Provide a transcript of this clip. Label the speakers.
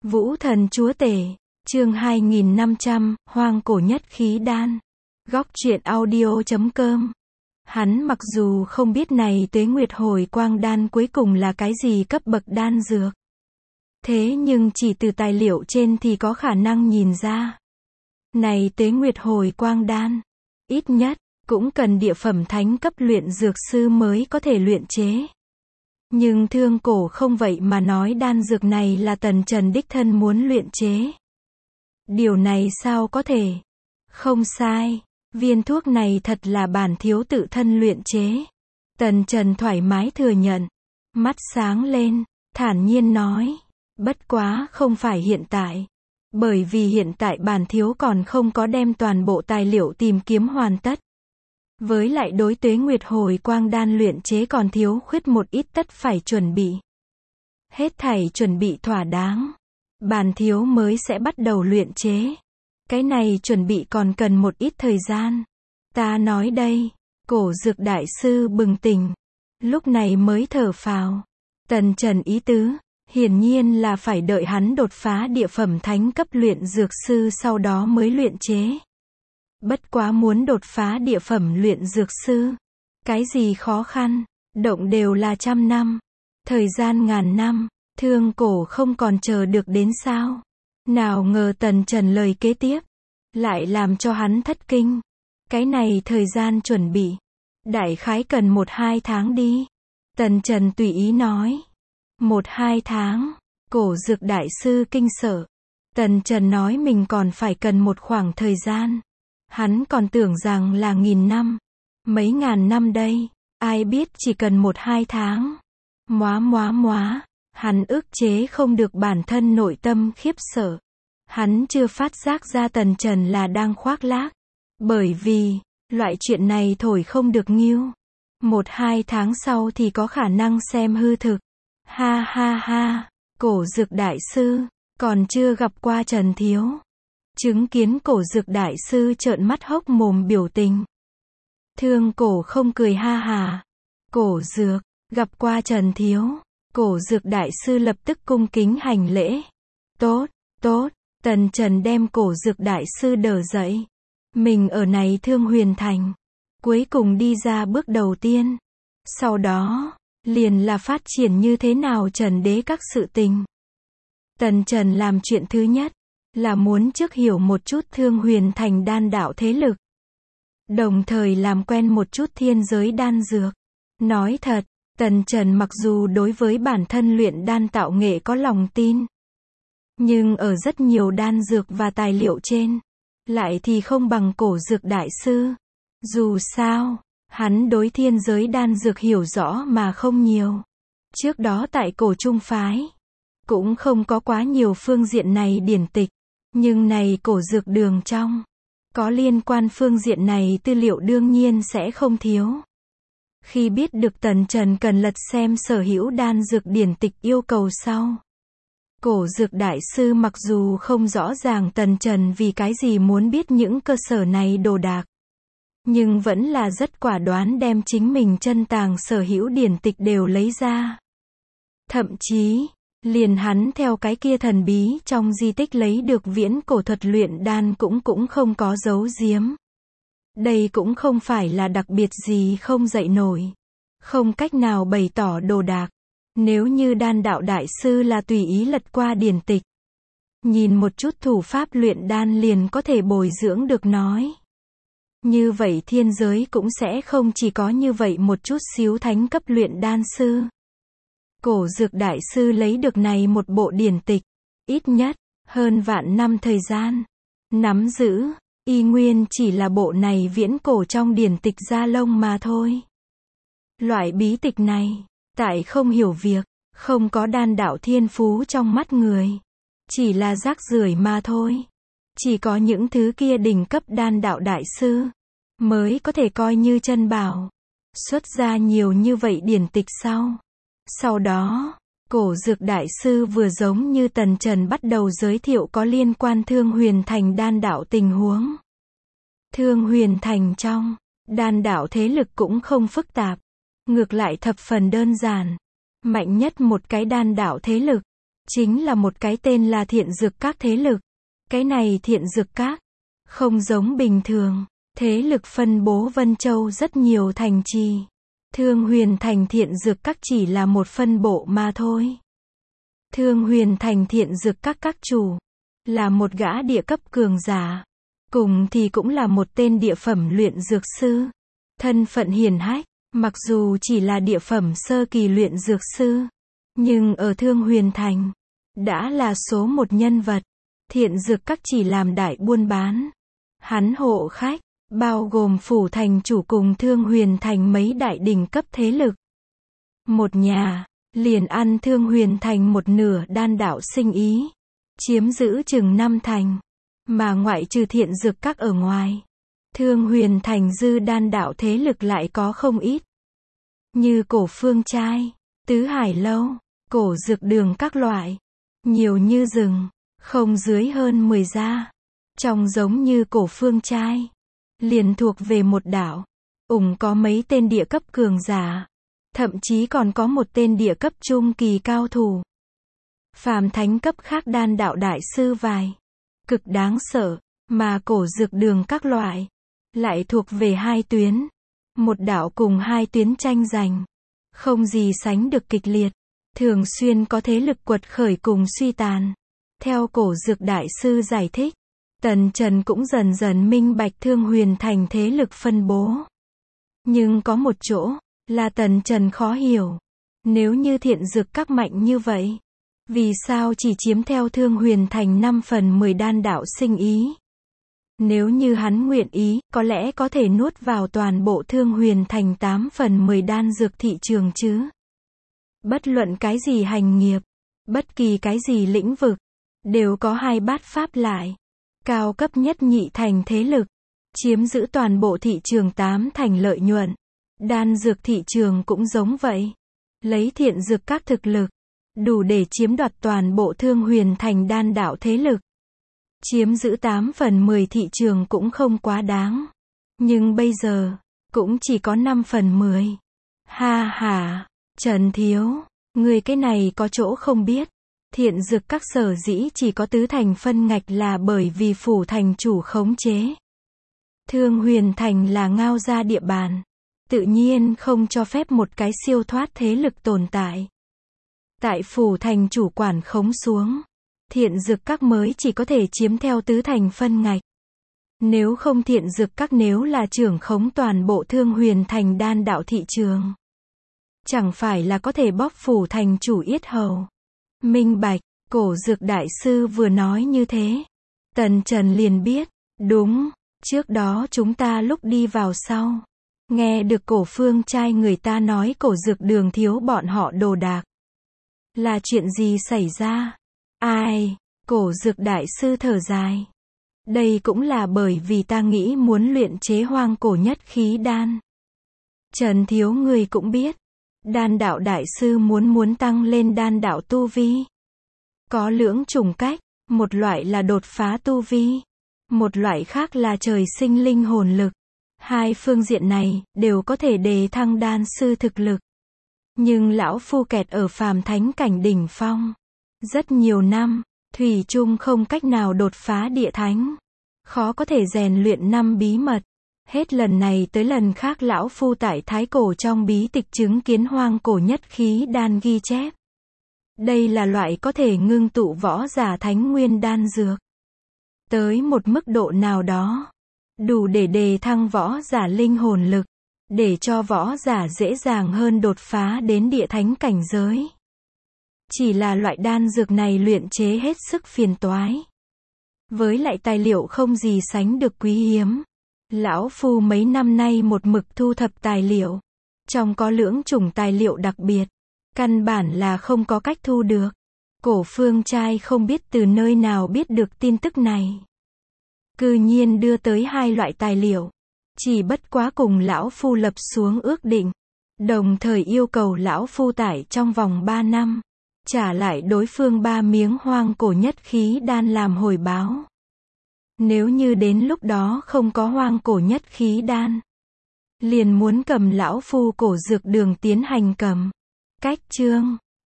Speaker 1: Vũ thần chúa tể, chương 2500, hoang cổ nhất khí đan. Góc truyện audio.com. Hắn mặc dù không biết này Tuế Nguyệt Hồi Quang đan cuối cùng là cái gì cấp bậc đan dược. Thế nhưng chỉ từ tài liệu trên thì có khả năng nhìn ra. Này Tuế Nguyệt Hồi Quang đan, ít nhất, cũng cần địa phẩm thánh cấp luyện dược sư mới có thể luyện chế. Nhưng Thương Cổ không vậy mà nói đan dược này là Tần Trần đích thân muốn luyện chế. Điều này sao có thể? Không sai, viên thuốc này thật là bản thiếu tự thân luyện chế. Tần Trần thoải mái thừa nhận, mắt sáng lên, thản nhiên nói, bất quá không phải hiện tại. Bởi vì hiện tại bản thiếu còn không có đem toàn bộ tài liệu tìm kiếm hoàn tất. Với lại đối Tuế Nguyệt Hồi Quang đan luyện chế còn thiếu khuyết một ít tất phải chuẩn bị. Hết thảy chuẩn bị thỏa đáng, bản thiếu mới sẽ bắt đầu luyện chế. Cái này chuẩn bị còn cần một ít thời gian. Ta nói đây, Cổ Dược đại sư bừng tỉnh, lúc này mới thở phào. Tần Trần ý tứ, hiển nhiên là phải đợi hắn đột phá địa phẩm thánh cấp luyện dược sư sau đó mới luyện chế. Bất quá muốn đột phá địa phẩm luyện dược sư, cái gì khó khăn, động đều là 100 năm, thời gian ngàn năm, Thương Cổ không còn chờ được đến sao. Nào ngờ Tần Trần lời kế tiếp, lại làm cho hắn thất kinh. Cái này thời gian chuẩn bị, đại khái cần 1-2 tháng đi. Tần Trần tùy ý nói. 1-2 tháng, Cổ Dược đại sư kinh sợ. Tần Trần nói mình còn phải cần một khoảng thời gian. Hắn còn tưởng rằng là 1000 năm, mấy ngàn năm đây, ai biết chỉ cần 1-2 tháng. Hắn ức chế không được bản thân nội tâm khiếp sợ. Hắn chưa phát giác ra Tần Trần là đang khoác lác. Bởi vì, loại chuyện này thổi không được nghiêu. 1-2 tháng sau thì có khả năng xem hư thực. Ha ha ha, Cổ Dược đại sư, còn chưa gặp qua Trần thiếu. Chứng kiến Cổ Dược đại sư trợn mắt hốc mồm biểu tình. Thương Cổ không cười ha hà. Cổ Dược, gặp qua Trần thiếu. Cổ Dược đại sư lập tức cung kính hành lễ. Tốt, tốt, Tần Trần đem Cổ Dược đại sư đỡ dậy. Mình ở này Thương Huyền Thành, cuối cùng đi ra bước đầu tiên. Sau đó, liền là phát triển như thế nào Trần đế các sự tình. Tần Trần làm chuyện thứ nhất, là muốn trước hiểu một chút Thương Huyền Thành đan đạo thế lực. Đồng thời làm quen một chút thiên giới đan dược. Nói thật, Tần Trần mặc dù đối với bản thân luyện đan tạo nghệ có lòng tin. Nhưng ở rất nhiều đan dược và tài liệu trên, lại thì không bằng Cổ Dược đại sư. Dù sao, hắn đối thiên giới đan dược hiểu rõ mà không nhiều. Trước đó tại Cổ Trung phái, cũng không có quá nhiều phương diện này điển tịch. Nhưng này Cổ Dược đường trong, có liên quan phương diện này tư liệu đương nhiên sẽ không thiếu. Khi biết được Tần Trần cần lật xem sở hữu đan dược điển tịch yêu cầu sau, Cổ Dược đại sư mặc dù không rõ ràng Tần Trần vì cái gì muốn biết những cơ sở này đồ đạc, nhưng vẫn là rất quả đoán đem chính mình chân tàng sở hữu điển tịch đều lấy ra. Thậm chí, liền hắn theo cái kia thần bí trong di tích lấy được viễn cổ thuật luyện đan cũng không có giấu giếm. Đây cũng không phải là đặc biệt gì không dạy nổi, không cách nào bày tỏ đồ đạc. Nếu như đan đạo đại sư là tùy ý lật qua điển tịch, nhìn một chút thủ pháp luyện đan liền có thể bồi dưỡng được nói. Như vậy thiên giới cũng sẽ không chỉ có như vậy một chút xíu thánh cấp luyện đan sư. Cổ Dược đại sư lấy được này một bộ điển tịch, ít nhất, hơn vạn năm thời gian. Nắm giữ, y nguyên chỉ là bộ này viễn cổ trong điển tịch da lông mà thôi. Loại bí tịch này, tại không hiểu việc, không có đan đạo thiên phú trong mắt người. Chỉ là rác rưởi mà thôi. Chỉ có những thứ kia đỉnh cấp đan đạo đại sư, mới có thể coi như chân bảo. Xuất ra nhiều như vậy điển tịch sau. Sau đó, Cổ Dược đại sư vừa giống như Tần Trần bắt đầu giới thiệu có liên quan Thương Huyền Thành đan đạo tình huống. Thương Huyền Thành trong, đan đạo thế lực cũng không phức tạp. Ngược lại thập phần đơn giản. Mạnh nhất một cái đan đạo thế lực, chính là một cái tên là Thiện Dược Các thế lực. Cái này Thiện Dược Các, không giống bình thường, thế lực phân bố Vân Châu rất nhiều thành trì. Thương Huyền Thành Thiện Dược Các chỉ là một phân bộ mà thôi. Thương Huyền Thành Thiện Dược Các các chủ, là một gã địa cấp cường giả. Cùng thì cũng là một tên địa phẩm luyện dược sư. Thân phận hiển hách, mặc dù chỉ là địa phẩm sơ kỳ luyện dược sư, nhưng ở Thương Huyền Thành, đã là số một nhân vật. Thiện Dược Các chỉ làm đại buôn bán. Hắn hộ khách, bao gồm phủ thành chủ cùng Thương Huyền Thành mấy đại đỉnh cấp thế lực. Một nhà, liền ăn Thương Huyền Thành một nửa đan đạo sinh ý, chiếm giữ chừng 5 thành. Mà ngoại trừ Thiện Dược Các ở ngoài, Thương Huyền Thành dư đan đạo thế lực lại có không ít. Như Cổ Phương Trai, Tứ Hải Lâu, Cổ Dược Đường các loại. Nhiều như rừng, không dưới hơn 10 gia. Trong giống như Cổ Phương Trai, liền thuộc về một đảo. Có mấy tên địa cấp cường giả. Thậm chí còn có một tên địa cấp trung kỳ cao thủ. Phàm thánh cấp khác đan đạo đại sư vài. Cực đáng sợ, mà Cổ Dược Đường các loại, lại thuộc về hai tuyến. Một đảo cùng hai tuyến tranh giành. Không gì sánh được kịch liệt. Thường xuyên có thế lực quật khởi cùng suy tàn. Theo Cổ Dược đại sư giải thích, Tần Trần cũng dần dần minh bạch Thương Huyền Thành thế lực phân bố. Nhưng có một chỗ, là Tần Trần khó hiểu. Nếu như Thiện Dược Các mạnh như vậy, vì sao chỉ chiếm theo Thương Huyền Thành 5/10 đan đạo sinh ý? Nếu như hắn nguyện ý, có lẽ có thể nuốt vào toàn bộ Thương Huyền Thành 8/10 đan dược thị trường chứ. Bất luận cái gì hành nghiệp, bất kỳ cái gì lĩnh vực, đều có hai bát pháp lại. Cao cấp nhất nhị thành thế lực, chiếm giữ toàn bộ thị trường 8 thành lợi nhuận. Đan dược thị trường cũng giống vậy. Lấy Thiện Dược Các thực lực, đủ để chiếm đoạt toàn bộ Thương Huyền Thành đan đạo thế lực. Chiếm giữ 8/10 thị trường cũng không quá đáng. Nhưng bây giờ, cũng chỉ có 5/10. Ha ha, Trần Thiếu, người cái này có chỗ không biết. Thiện Dược Các sở dĩ chỉ có tứ thành phân ngạch là bởi vì phủ thành chủ khống chế. Thương Huyền Thành là ngao gia địa bàn. Tự nhiên không cho phép một cái siêu thoát thế lực tồn tại. Tại phủ thành chủ quản khống xuống, Thiện Dược Các mới chỉ có thể chiếm theo tứ thành phân ngạch. Nếu không Thiện Dược Các nếu là trưởng khống toàn bộ Thương Huyền Thành đan đạo thị trường, chẳng phải là có thể bóp phủ thành chủ yết hầu. Minh bạch, Cổ Dược đại sư vừa nói như thế. Tần Trần liền biết, đúng, trước đó chúng ta lúc đi vào sau, nghe được Cổ Phương Trai người ta nói Cổ Dược Đường thiếu bọn họ đồ đạc. Là chuyện gì xảy ra? Ai? Cổ Dược đại sư thở dài. Đây cũng là bởi vì ta nghĩ muốn luyện chế hoang cổ nhất khí đan. Trần Thiếu người cũng biết, đan đạo đại sư muốn tăng lên đan đạo tu vi. Có lưỡng chủng cách, một loại là đột phá tu vi, một loại khác là trời sinh linh hồn lực. Hai phương diện này, đều có thể đề thăng đan sư thực lực. Nhưng lão phu kẹt ở phàm thánh cảnh đỉnh phong. Rất nhiều năm, thủy chung không cách nào đột phá địa thánh. Khó có thể rèn luyện năm bí mật. Hết lần này tới lần khác lão phu tại Thái Cổ trong bí tịch chứng kiến hoang cổ nhất khí đan ghi chép. Đây là loại có thể ngưng tụ võ giả thánh nguyên đan dược. Tới một mức độ nào đó, đủ để đề thăng võ giả linh hồn lực, để cho võ giả dễ dàng hơn đột phá đến địa thánh cảnh giới. Chỉ là loại đan dược này luyện chế hết sức phiền toái. Với lại tài liệu không gì sánh được quý hiếm. Lão phu mấy năm nay một mực thu thập tài liệu. Trong có lưỡng chủng tài liệu đặc biệt. Căn bản là không có cách thu được. Cổ Phương Trai không biết từ nơi nào biết được tin tức này. Cư nhiên đưa tới hai loại tài liệu. Chỉ bất quá cùng lão phu lập xuống ước định. Đồng thời yêu cầu lão phu tải trong vòng 3 năm. Trả lại đối phương 3 miếng hoang cổ nhất khí đan làm hồi báo. Nếu như đến lúc đó không có hoang cổ nhất khí đan, liền muốn cầm lão phu Cổ Dược Đường tiến hành cầm cách chương.